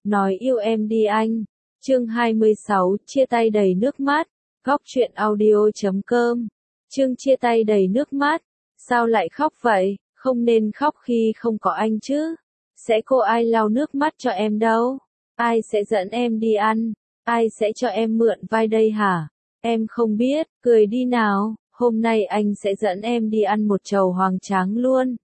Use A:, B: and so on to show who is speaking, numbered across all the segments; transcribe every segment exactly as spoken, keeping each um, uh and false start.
A: Nói yêu em đi anh. Chương hai mươi sáu, chia tay đầy nước mắt. Góc truyện audio chấm com. Chương chia tay đầy nước mắt. Sao lại khóc vậy? Không nên khóc khi không có anh chứ. Sẽ có ai lau nước mắt cho em đâu. Ai sẽ dẫn em đi ăn? Ai sẽ cho em mượn vai đây hả? Em không biết, cười đi nào. Hôm nay anh sẽ dẫn em đi ăn một chầu hoành tráng luôn.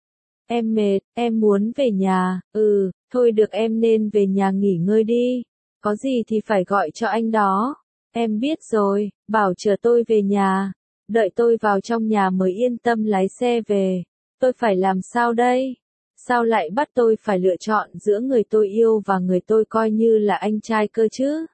A: Em mệt, em muốn về nhà. Ừ, thôi được, em nên về nhà nghỉ ngơi đi. Có gì thì phải gọi cho anh đó. Em biết rồi, bảo chờ tôi về nhà. Đợi tôi vào trong nhà mới yên tâm lái xe về. Tôi phải làm sao đây? Sao lại bắt tôi phải lựa chọn giữa người tôi yêu và người tôi coi như là anh trai cơ chứ?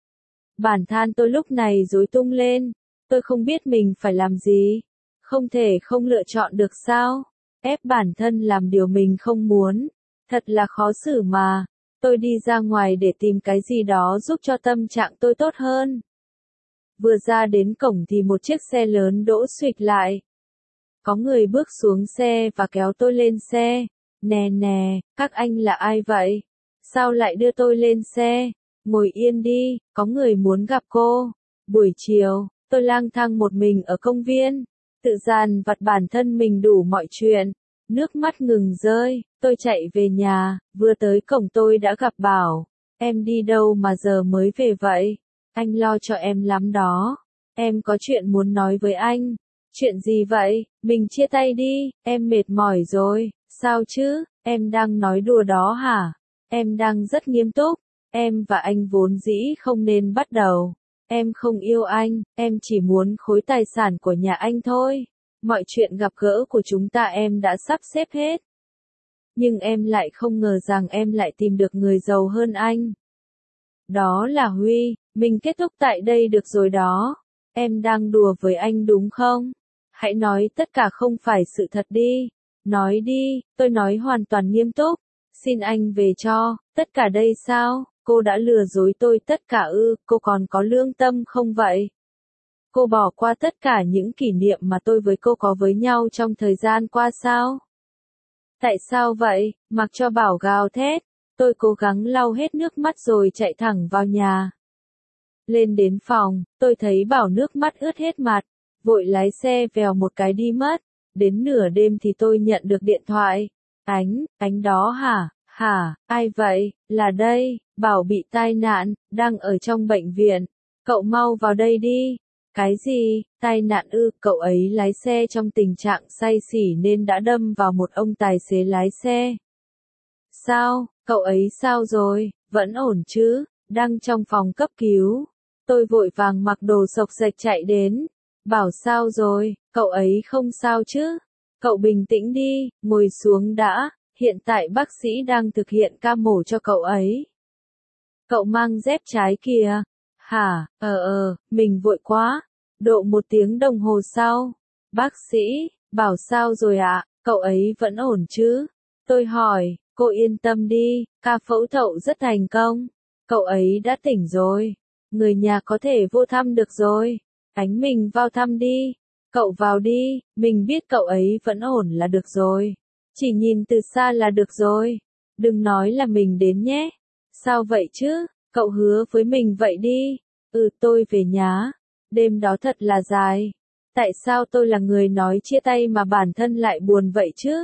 A: Bản than tôi lúc này rối tung lên. Tôi không biết mình phải làm gì. Không thể không lựa chọn được sao? Ép bản thân làm điều mình không muốn. Thật là khó xử mà. Tôi đi ra ngoài để tìm cái gì đó giúp cho tâm trạng tôi tốt hơn. Vừa ra đến cổng thì một chiếc xe lớn đỗ xuịch lại. Có người bước xuống xe và kéo tôi lên xe. Nè nè, các anh là ai vậy? Sao lại đưa tôi lên xe? Ngồi yên đi, có người muốn gặp cô. Buổi chiều, tôi lang thang một mình ở công viên. Tự dằn vặt bản thân mình đủ mọi chuyện. Nước mắt ngừng rơi, tôi chạy về nhà, vừa tới cổng tôi đã gặp Bảo. Em đi đâu mà giờ mới về vậy? Anh lo cho em lắm đó. Em có chuyện muốn nói với anh. Chuyện gì vậy? Mình chia tay đi, em mệt mỏi rồi. Sao chứ? Em đang nói đùa đó hả? Em đang rất nghiêm túc. Em và anh vốn dĩ không nên bắt đầu. Em không yêu anh, em chỉ muốn khối tài sản của nhà anh thôi. Mọi chuyện gặp gỡ của chúng ta em đã sắp xếp hết. Nhưng em lại không ngờ rằng em lại tìm được người giàu hơn anh. Đó là Huy, mình kết thúc tại đây được rồi đó. Em đang đùa với anh đúng không? Hãy nói tất cả không phải sự thật đi. Nói đi, tôi nói hoàn toàn nghiêm túc. Xin anh về cho, tất cả đây sao? Cô đã lừa dối tôi tất cả ư, cô còn có lương tâm không vậy? Cô bỏ qua tất cả những kỷ niệm mà tôi với cô có với nhau trong thời gian qua sao? Tại sao vậy? Mặc cho Bảo gào thét, tôi cố gắng lau hết nước mắt rồi chạy thẳng vào nhà. Lên đến phòng, tôi thấy Bảo nước mắt ướt hết mặt, vội lái xe vèo một cái đi mất. Đến nửa đêm thì tôi nhận được điện thoại. Ánh, Ánh đó hả? Hả, ai vậy? Là đây, Bảo bị tai nạn, đang ở trong bệnh viện. Cậu mau vào đây đi. Cái gì? Tai nạn ư? Cậu ấy lái xe trong tình trạng say xỉn nên đã đâm vào một ông tài xế lái xe. Sao? Cậu ấy sao rồi? Vẫn ổn chứ? Đang trong phòng cấp cứu. Tôi vội vàng mặc đồ xộc xệch chạy đến. Bảo sao rồi? Cậu ấy không sao chứ? Cậu bình tĩnh đi, ngồi xuống đã. Hiện tại bác sĩ đang thực hiện ca mổ cho cậu ấy. Cậu mang dép trái kìa. Hả? Ờ ờ, mình vội quá. Độ một tiếng đồng hồ sau. Bác sĩ, Bảo sao rồi ạ? Cậu ấy vẫn ổn chứ? Tôi hỏi, cô yên tâm đi, ca phẫu thuật rất thành công. Cậu ấy đã tỉnh rồi. Người nhà có thể vô thăm được rồi. Ánh mình vào thăm đi. Cậu vào đi, mình biết cậu ấy vẫn ổn là được rồi. Chỉ nhìn từ xa là được rồi. Đừng nói là mình đến nhé. Sao vậy chứ? Cậu hứa với mình vậy đi. Ừ, tôi về nhà. Đêm đó thật là dài. Tại sao tôi là người nói chia tay mà bản thân lại buồn vậy chứ?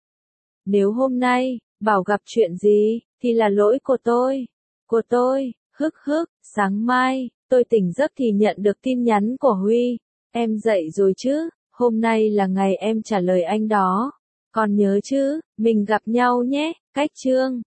A: Nếu hôm nay, Bảo gặp chuyện gì, thì là lỗi của tôi. Của tôi, hức hức, sáng mai, tôi tỉnh giấc thì nhận được tin nhắn của Huy. Em dậy rồi chứ? Hôm nay là ngày em trả lời anh đó. Còn nhớ chứ, mình gặp nhau nhé, cách chương.